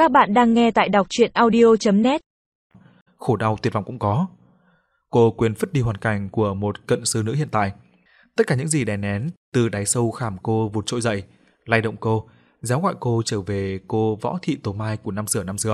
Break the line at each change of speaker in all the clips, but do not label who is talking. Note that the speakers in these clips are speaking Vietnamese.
Các bạn đang nghe tại đọc truyện audio.net.
Khổ đau tuyệt vọng cũng có. Cô quên phất đi hoàn cảnh của một cận sư nữ hiện tại. Tất cả những gì đè nén từ đáy sâu khảm cô vụt trỗi dậy, lay động cô, giáo gọi cô trở về cô Võ Thị Tổ Mai của năm xưa.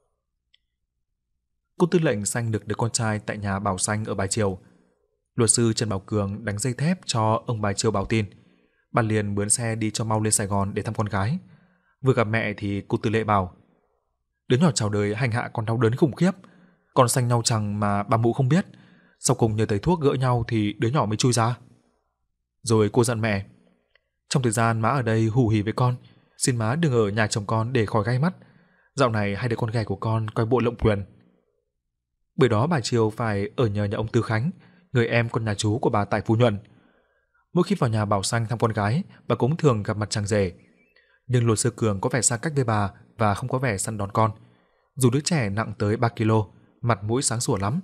Cô tư lệnh sanh được đứa con trai tại nhà Bảo Sanh ở Bài Triều. Luật sư Trần Bảo Cường đánh dây thép cho ông Bài Triều báo tin. Bà liền mướn xe đi cho mau lên Sài Gòn để thăm con gái. Vừa gặp mẹ thì cô Tư Lệ bảo: đứa nhỏ chào đời hành hạ con đau đớn khủng khiếp, con xanh nhau chẳng mà bà mụ không biết. Sau cùng nhờ thầy thuốc gỡ nhau thì đứa nhỏ mới chui ra. Rồi cô dặn mẹ: trong thời gian má ở đây hù hỉ với con, xin má đừng ở nhà chồng con để khỏi gai mắt. Dạo này hai đứa con ghẻ của con coi bộ lộng quyền. Bởi đó bà Triều phải ở nhờ nhà ông Tư Khánh, người em con nhà chú của bà tại Phú Nhuận. Mỗi khi vào nhà Bảo Sanh thăm con gái, bà cũng thường gặp mặt chàng rể. Nhưng luật sư Cường có vẻ xa cách với bà và không có vẻ săn đón con. Dù đứa trẻ nặng tới 3 kg, mặt mũi sáng sủa lắm.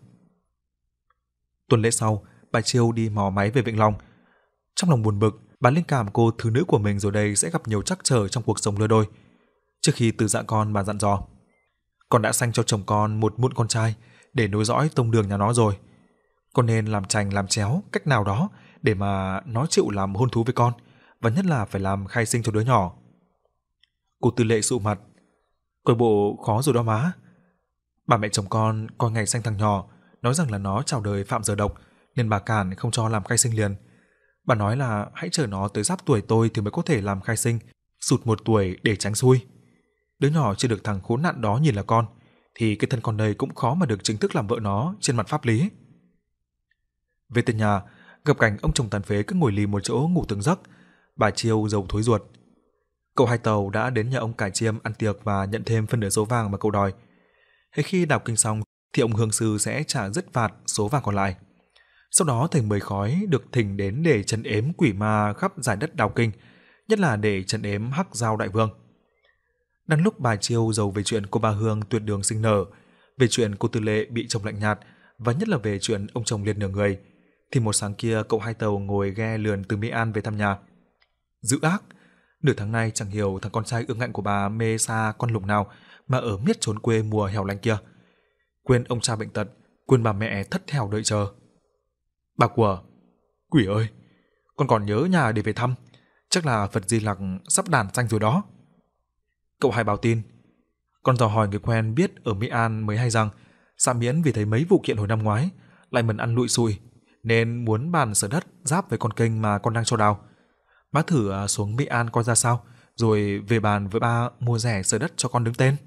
Tuần lễ sau, bà Triều đi mò máy về Vĩnh Long. Trong lòng buồn bực, bà linh cảm cô thứ nữ của mình rồi đây sẽ gặp nhiều trắc trở trong cuộc sống lứa đôi. Trước khi từ dạ con, bà dặn dò: con đã sanh cho chồng con một mụn con trai để nối dõi tông đường nhà nó rồi. Con nên làm chành làm chéo cách nào đó để mà nó chịu làm hôn thú với con, và nhất là phải làm khai sinh cho đứa nhỏ. Cô Tư Lệ sụ mặt: coi bộ khó rồi đó má. Bà mẹ chồng con coi ngày sanh thằng nhỏ, nói rằng là nó chào đời phạm giờ độc, nên bà cản không cho làm khai sinh liền. Bà nói là hãy chờ nó tới giáp tuổi tôi thì mới có thể làm khai sinh, sụt 1 tuổi để tránh xui. Đứa nhỏ chưa được thằng khốn nạn đó nhìn là con, thì cái thân con đây cũng khó mà được chính thức làm vợ nó trên mặt pháp lý. Về tới nhà, gặp cảnh ông chồng tàn phế cứ ngồi lì một chỗ ngủ từng giấc, bà Triều rầu thối ruột. Cậu Hai Tàu đã đến nhà ông Cải Chiêm ăn tiệc và nhận thêm phân nửa số vàng mà cậu đòi. Hay khi đọc kinh xong thì ông Hương Sư sẽ trả dứt vạt số vàng còn lại. Sau đó thầy Mười Khói được thỉnh đến để trấn ếm quỷ ma khắp giải đất Đào Kinh, nhất là để trấn ếm Hắc Giao Đại Vương. Đang lúc bà Triều rầu về chuyện cô Ba Hương tuyệt đường sinh nở, về chuyện cô Tư Lệ bị chồng lạnh nhạt, và nhất là về chuyện ông chồng liệt nửa người, thì một sáng kia cậu Hai Tàu ngồi ghe lườn từ Mỹ An về thăm nhà. Dữ ác! Nửa tháng nay chẳng hiểu thằng con trai ương ngạnh của bà mê xa con lùng nào mà ở miết trốn quê mùa hẻo lánh kia. Quên ông cha bệnh tật, quên bà mẹ thất thèo đợi chờ. Bà của: quỷ ơi, con còn nhớ nhà để về thăm, chắc là Phật Di Lặc sắp đàn sanh rồi đó. Cậu Hai báo tin: con dò hỏi người quen biết ở Mỹ An mới hay rằng xã Miễn vì thấy mấy vụ kiện hồi năm ngoái lại mần ăn lụi xùi, nên muốn bàn sở đất giáp với con kênh mà con đang cho đào. Má thử xuống Mỹ An coi ra sao, rồi về bàn với ba mua rẻ sở đất cho con đứng tên.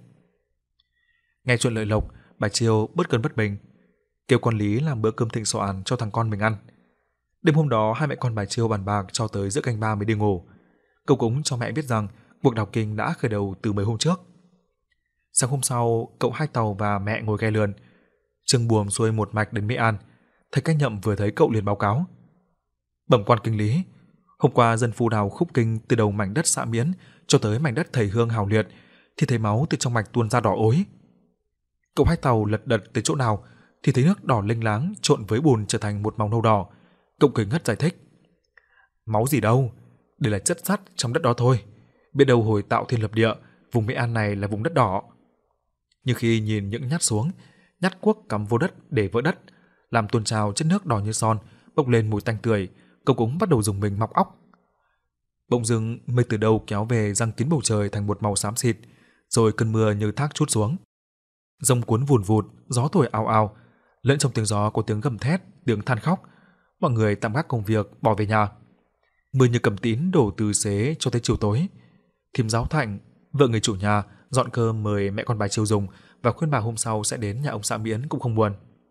Nghe chuyện lợi lộc, bà Triều bớt cơn bất bình, kêu con Lý làm bữa cơm thịnh soạn cho thằng con mình ăn. Đêm hôm đó hai mẹ con bà Triều bàn bạc cho tới giữa canh ba mới đi ngủ. Cậu cũng cho mẹ biết rằng cuộc đào kinh đã khởi đầu từ mấy hôm trước. Sáng hôm sau, cậu Hai Tàu và mẹ ngồi ghe lườn, Trương buồm xuôi một mạch đến Mỹ An. Thầy Cách Nhậm vừa thấy cậu liền báo cáo: bẩm quan kinh lý, hôm qua dân phu đào khúc kinh từ đầu mảnh đất xã Miễn cho tới mảnh đất thầy Hương hào liệt, thì thấy máu từ trong mạch tuôn ra đỏ ối. Cậu Hai Tàu lật đật tới chỗ nào thì thấy nước đỏ lênh láng trộn với bùn trở thành một màu nâu đỏ. Cậu cười ngất giải thích: máu gì đâu, đây là chất sắt trong đất đó thôi. Biết đâu hồi tạo thiên lập địa, vùng Mỹ An này là vùng đất đỏ. Nhưng khi nhìn những nhát xuống, nhát cuốc cắm vô đất để vỡ đất, làm tuôn trào chất nước đỏ như son, bốc lên mùi tanh tưởi, cậu cũng bắt đầu dùng mình mọc óc. Bỗng dưng mây từ đâu kéo về giăng kín bầu trời thành một màu xám xịt, rồi cơn mưa như thác trút xuống. Giông cuốn vùn vụt, gió thổi ào ào, lẫn trong tiếng gió có tiếng gầm thét, tiếng than khóc. Mọi người tạm gác công việc bỏ về nhà. Mưa như cầm tín đổ từ xế cho tới chiều tối. Thím Giáo Thạnh, vợ người chủ nhà, dọn cơm mời mẹ con bà Triều dùng và khuyên bà hôm sau sẽ đến nhà ông xã Miễn cũng không buồn.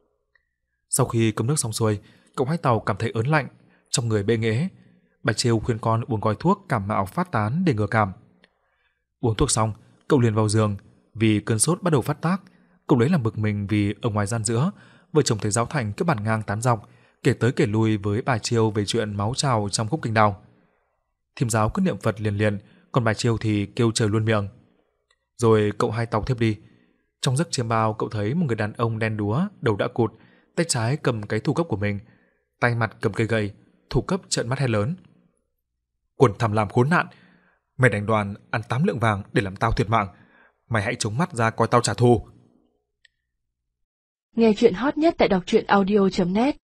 Sau khi cơm nước xong xuôi, cậu Hai Tàu cảm thấy ớn lạnh, trong người bê nghễ. Bà Triều khuyên con uống gói thuốc cảm mạo phát tán để ngừa cảm. Uống thuốc xong, cậu liền vào giường. Vì cơn sốt bắt đầu phát tác, cậu lấy làm bực mình vì ở ngoài gian giữa, vợ chồng thầy Giáo Thành cứ bàn ngang tán dọc, kể tới kể lui với bà Triều về chuyện máu trào trong khúc kinh đào. Thím Giáo cứ niệm Phật liền liền, còn bà Triều thì kêu trời luôn miệng. Rồi cậu Hai Tàu thiếp đi. Trong giấc chiêm bao, cậu thấy một người đàn ông đen đúa, đầu đã cụt, tay trái cầm cái thủ cấp của mình, tay mặt cầm cây gậy, thủ cấp trợn mắt hét lớn: quần tham lam khốn nạn, mày đánh đoàn ăn 8 lượng vàng để làm tao thiệt mạng, mày hãy chống mắt ra coi tao trả thù.
Nghe chuyện hot nhất tại đọc truyện audio.net